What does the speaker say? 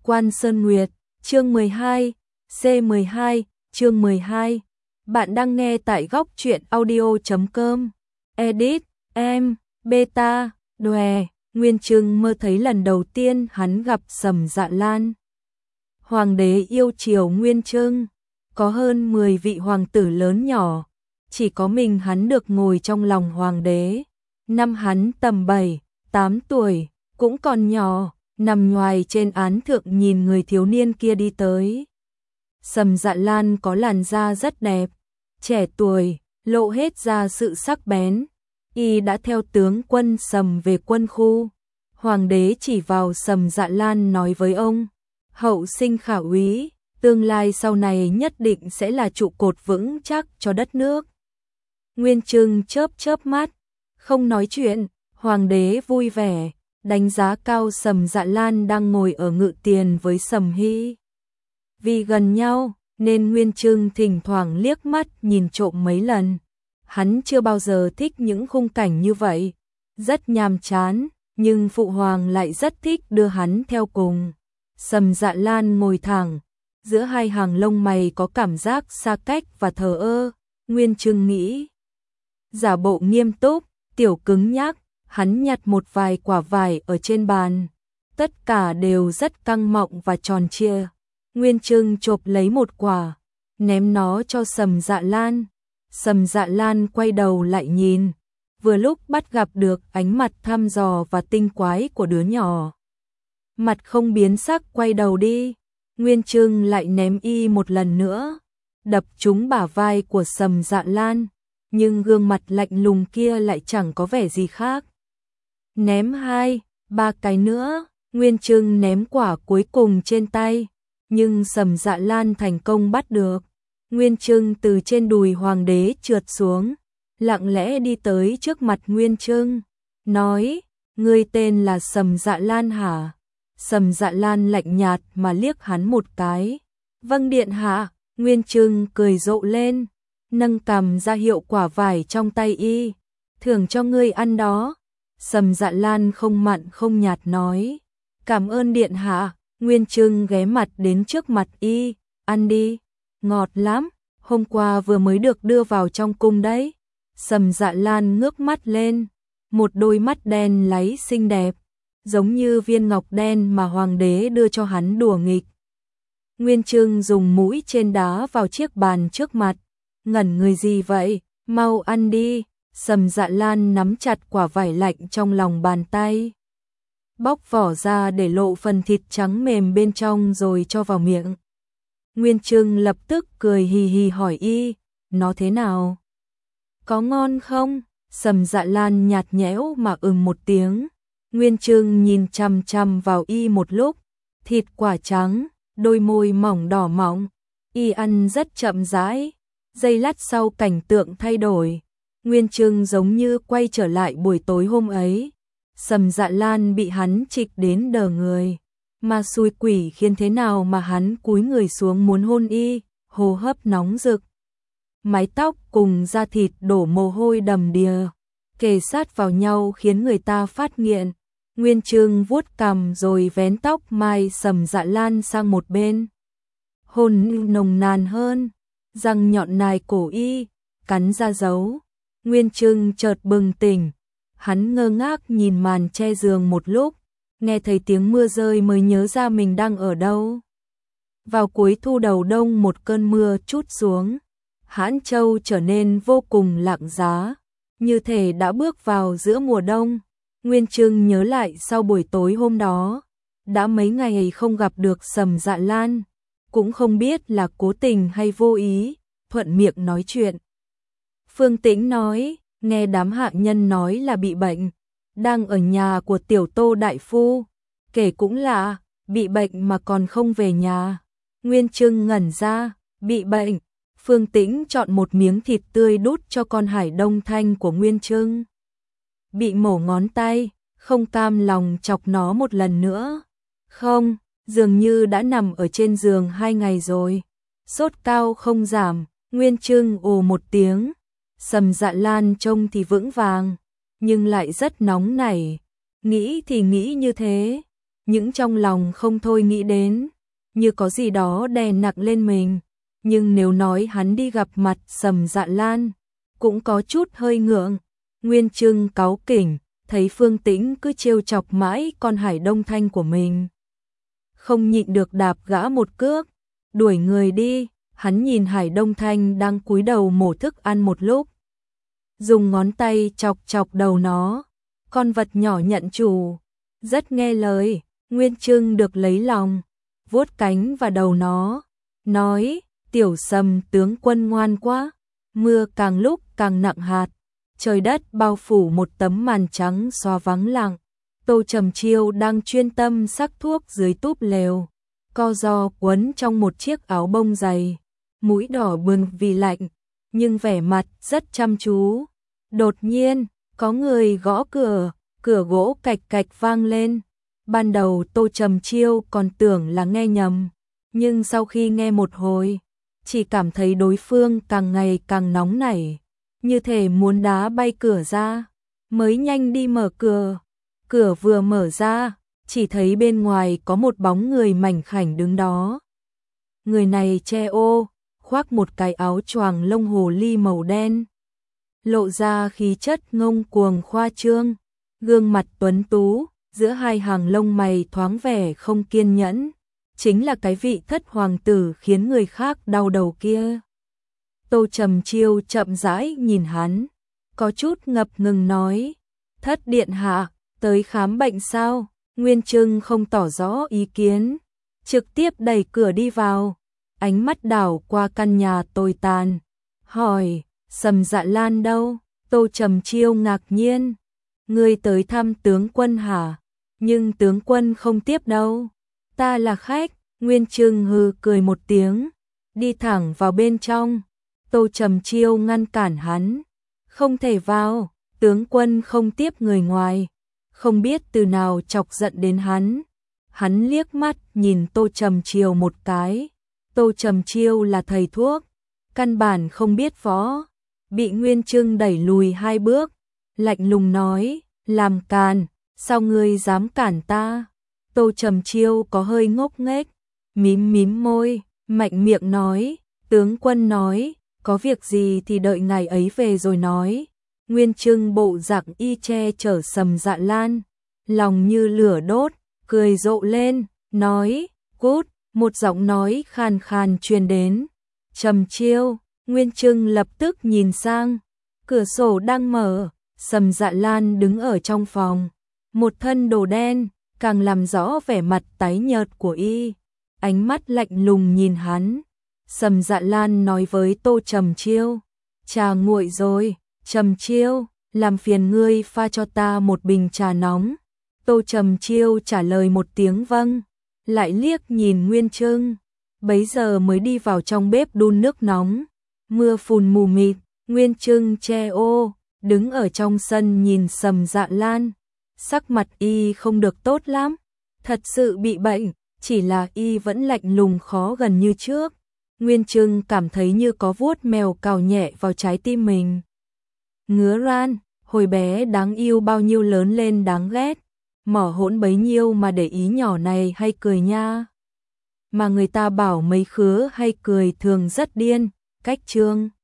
Quan Sơn Nguyệt, chương 12, C12, chương 12. Bạn đang nghe tại góc truyện audio.com. Edit, em, beta, đòe. Nguyên Trưng mơ thấy lần đầu tiên hắn gặp Sầm Dạ Lan. Hoàng đế yêu chiều Nguyên Trưng, có hơn 10 vị hoàng tử lớn nhỏ, chỉ có mình hắn được ngồi trong lòng hoàng đế. Năm hắn tầm 7, 8 tuổi, cũng còn nhỏ, nằm ngoài trên án thượng nhìn người thiếu niên kia đi tới. Sầm Dạ Lan có làn da rất đẹp, trẻ tuổi, lộ hết ra sự sắc bén. Y đã theo tướng quân Sầm về quân khu. Hoàng đế chỉ vào Sầm Dạ Lan nói với ông: hậu sinh khả úy, tương lai sau này nhất định sẽ là trụ cột vững chắc cho đất nước. Nguyên Trưng chớp chớp mắt, không nói chuyện. Hoàng đế vui vẻ, đánh giá cao Sầm Dạ Lan đang ngồi ở ngự tiền với Sầm Hy. Vì gần nhau, nên Nguyên Trưng thỉnh thoảng liếc mắt nhìn trộm mấy lần. Hắn chưa bao giờ thích những khung cảnh như vậy, rất nhàm chán, nhưng phụ hoàng lại rất thích đưa hắn theo cùng. Sầm Dạ Lan ngồi thẳng, giữa hai hàng lông mày có cảm giác xa cách và thờ ơ. Nguyên Trưng nghĩ, giả bộ nghiêm túc, tiểu cứng nhắc. Hắn nhặt một vài quả vải ở trên bàn, tất cả đều rất căng mọng và tròn trịa. Nguyên Trưng chộp lấy một quả, ném nó cho Sầm Dạ Lan. Sầm Dạ Lan quay đầu lại nhìn, vừa lúc bắt gặp được ánh mặt thăm dò và tinh quái của đứa nhỏ. Mặt không biến sắc quay đầu đi. Nguyên Trưng lại ném y một lần nữa, đập trúng bả vai của Sầm Dạ Lan, nhưng gương mặt lạnh lùng kia lại chẳng có vẻ gì khác. Ném 2, 3 cái nữa, Nguyên Trưng ném quả cuối cùng trên tay, nhưng Sầm Dạ Lan thành công bắt được. Nguyên Trưng từ trên đùi hoàng đế trượt xuống, lặng lẽ đi tới trước mặt Nguyên Trưng, nói: ngươi tên là Sầm Dạ Lan hả? Sầm Dạ Lan lạnh nhạt mà liếc hắn một cái. Vâng điện hạ. Nguyên Trưng cười rộ lên, nâng cằm ra hiệu quả vải trong tay y. Thưởng cho ngươi ăn đó. Sầm Dạ Lan không mặn không nhạt nói: cảm ơn điện hạ. Nguyên Trưng ghé mặt đến trước mặt y: ăn đi, ngọt lắm, hôm qua vừa mới được đưa vào trong cung đấy. Sầm Dạ Lan ngước mắt lên, một đôi mắt đen láy xinh đẹp, giống như viên ngọc đen mà hoàng đế đưa cho hắn đùa nghịch. Nguyên Trưng dùng mũi trên đá vào chiếc bàn trước mặt: ngẩn người gì vậy, mau ăn đi. Sầm Dạ Lan nắm chặt quả vải lạnh trong lòng bàn tay, bóc vỏ ra để lộ phần thịt trắng mềm bên trong rồi cho vào miệng. Nguyên Trưng lập tức cười hì hì hỏi y: nó thế nào? Có ngon không? Sầm Dạ Lan nhạt nhẽo mà một tiếng. Nguyên Trưng nhìn chằm chằm vào y một lúc, thịt quả trắng, đôi môi mỏng đỏ mọng, y ăn rất chậm rãi. Giây lát sau cảnh tượng thay đổi. Nguyên Trưng giống như quay trở lại buổi tối hôm ấy. Sầm Dạ Lan bị hắn trịch đến đờ người, mà xui quỷ khiến thế nào mà hắn cúi người xuống muốn hôn y, hô hấp nóng rực, mái tóc cùng da thịt đổ mồ hôi đầm đìa, kề sát vào nhau khiến người ta phát nghiện. Nguyên Trưng vuốt cằm rồi vén tóc mai Sầm Dạ Lan sang một bên, hôn nồng nàn hơn, răng nhọn nài cổ y, cắn ra dấu. Nguyên Trưng chợt bừng tỉnh, hắn ngơ ngác nhìn màn che giường một lúc, nghe thấy tiếng mưa rơi mới nhớ ra mình đang ở đâu. Vào cuối thu đầu đông một cơn mưa trút xuống, Hãn Châu trở nên vô cùng lặng giá, như thể đã bước vào giữa mùa đông. Nguyên Trưng nhớ lại sau buổi tối hôm đó, đã mấy ngày không gặp được Sầm Dạ Lan, cũng không biết là cố tình hay vô ý, thuận miệng nói chuyện. Phương Tĩnh nói, nghe đám hạ nhân nói là bị bệnh, đang ở nhà của tiểu Tô đại phu. Kể cũng lạ, bị bệnh mà còn không về nhà. Nguyên Trưng ngẩn ra, bị bệnh. Phương Tĩnh chọn một miếng thịt tươi đút cho con hải đông thanh của Nguyên Trưng. Bị mổ ngón tay, không cam lòng chọc nó một lần nữa. Không, dường như đã nằm ở trên giường 2 ngày rồi. Sốt cao không giảm. Nguyên Trưng ồ một tiếng. Sầm Dạ Lan trông thì vững vàng, nhưng lại rất nóng nảy. Nghĩ thì nghĩ như thế, những trong lòng không thôi nghĩ đến, như có gì đó đè nặng lên mình. Nhưng nếu nói hắn đi gặp mặt Sầm Dạ Lan, cũng có chút hơi ngượng. Nguyên Trưng cáu kỉnh, thấy Phương Tĩnh cứ trêu chọc mãi con Hải Đông Thanh của mình. Không nhịn được đạp gã một cước, đuổi người đi. Hắn nhìn Hải Đông Thanh đang cúi đầu mổ thức ăn một lúc, dùng ngón tay chọc chọc đầu nó. Con vật nhỏ nhận chủ, rất nghe lời. Nguyên Trưng được lấy lòng, vuốt cánh và đầu nó, nói: tiểu Sầm tướng quân ngoan quá. Mưa càng lúc càng nặng hạt, trời đất bao phủ một tấm màn trắng xóa vắng lặng. Tô Trầm Chiêu đang chuyên tâm sắc thuốc dưới túp lều, co ro quấn trong một chiếc áo bông dày, mũi đỏ bừng vì lạnh, nhưng vẻ mặt rất chăm chú. Đột nhiên, có người gõ cửa, cửa gỗ cạch cạch vang lên. Ban đầu Tô Trầm Chiêu còn tưởng là nghe nhầm, nhưng sau khi nghe một hồi, chỉ cảm thấy đối phương càng ngày càng nóng nảy, như thể muốn đá bay cửa ra, mới nhanh đi mở cửa. Cửa vừa mở ra, chỉ thấy bên ngoài có một bóng người mảnh khảnh đứng đó. Người này che ô, khoác một cái áo choàng lông hồ ly màu đen, lộ ra khí chất ngông cuồng khoa trương, gương mặt tuấn tú, giữa hai hàng lông mày thoáng vẻ không kiên nhẫn, chính là cái vị thất hoàng tử khiến người khác đau đầu kia. Tô Trầm Chiêu chậm rãi nhìn hắn, có chút ngập ngừng nói: thất điện hạ, tới khám bệnh sao? Nguyên Trưng không tỏ rõ ý kiến, trực tiếp đẩy cửa đi vào, ánh mắt đảo qua căn nhà tồi tàn, hỏi: Sầm Dạ Lan đâu? Tô Trầm Chiêu ngạc nhiên: ngươi tới thăm tướng quân hả? Nhưng tướng quân không tiếp đâu. Ta là khách. Nguyên Trưng hừ cười một tiếng, đi thẳng vào bên trong. Tô Trầm Chiêu ngăn cản hắn: không thể vào, tướng quân không tiếp người ngoài. Không biết từ nào chọc giận đến hắn. Hắn liếc mắt nhìn Tô Trầm Chiêu một cái. Tô Trầm Chiêu là thầy thuốc, căn bản không biết võ, bị Nguyên Trưng đẩy lùi 2 bước, lạnh lùng nói: làm càn, sao ngươi dám cản ta? Tô Trầm Chiêu có hơi ngốc nghếch, mím môi, mạnh miệng nói: tướng quân nói, có việc gì thì đợi ngày ấy về rồi nói. Nguyên Trưng bộ dạng y che chở Sầm Dạ Lan, lòng như lửa đốt, cười rộ lên, nói: cút. Một giọng nói khàn khàn truyền đến: Trầm Chiêu. Nguyên Trưng lập tức nhìn sang, cửa sổ đang mở, Sầm Dạ Lan đứng ở trong phòng, một thân đồ đen, càng làm rõ vẻ mặt tái nhợt của y, ánh mắt lạnh lùng nhìn hắn. Sầm Dạ Lan nói với Tô Trầm Chiêu: trà nguội rồi, Trầm Chiêu, làm phiền ngươi pha cho ta một bình trà nóng. Tô Trầm Chiêu trả lời một tiếng vâng, lại liếc nhìn Nguyên Trưng, bấy giờ mới đi vào trong bếp đun nước nóng. Mưa phùn mù mịt, Nguyên Trưng che ô, đứng ở trong sân nhìn Sầm Dạ Lan, sắc mặt y không được tốt lắm, thật sự bị bệnh, chỉ là y vẫn lạnh lùng khó gần như trước. Nguyên Trưng cảm thấy như có vuốt mèo cào nhẹ vào trái tim mình. Ngứa ran, hồi bé đáng yêu bao nhiêu lớn lên đáng ghét, mỏ hỗn bấy nhiêu mà để ý nhỏ này hay cười nha. Mà người ta bảo mấy khứa hay cười thường rất điên, cách chương.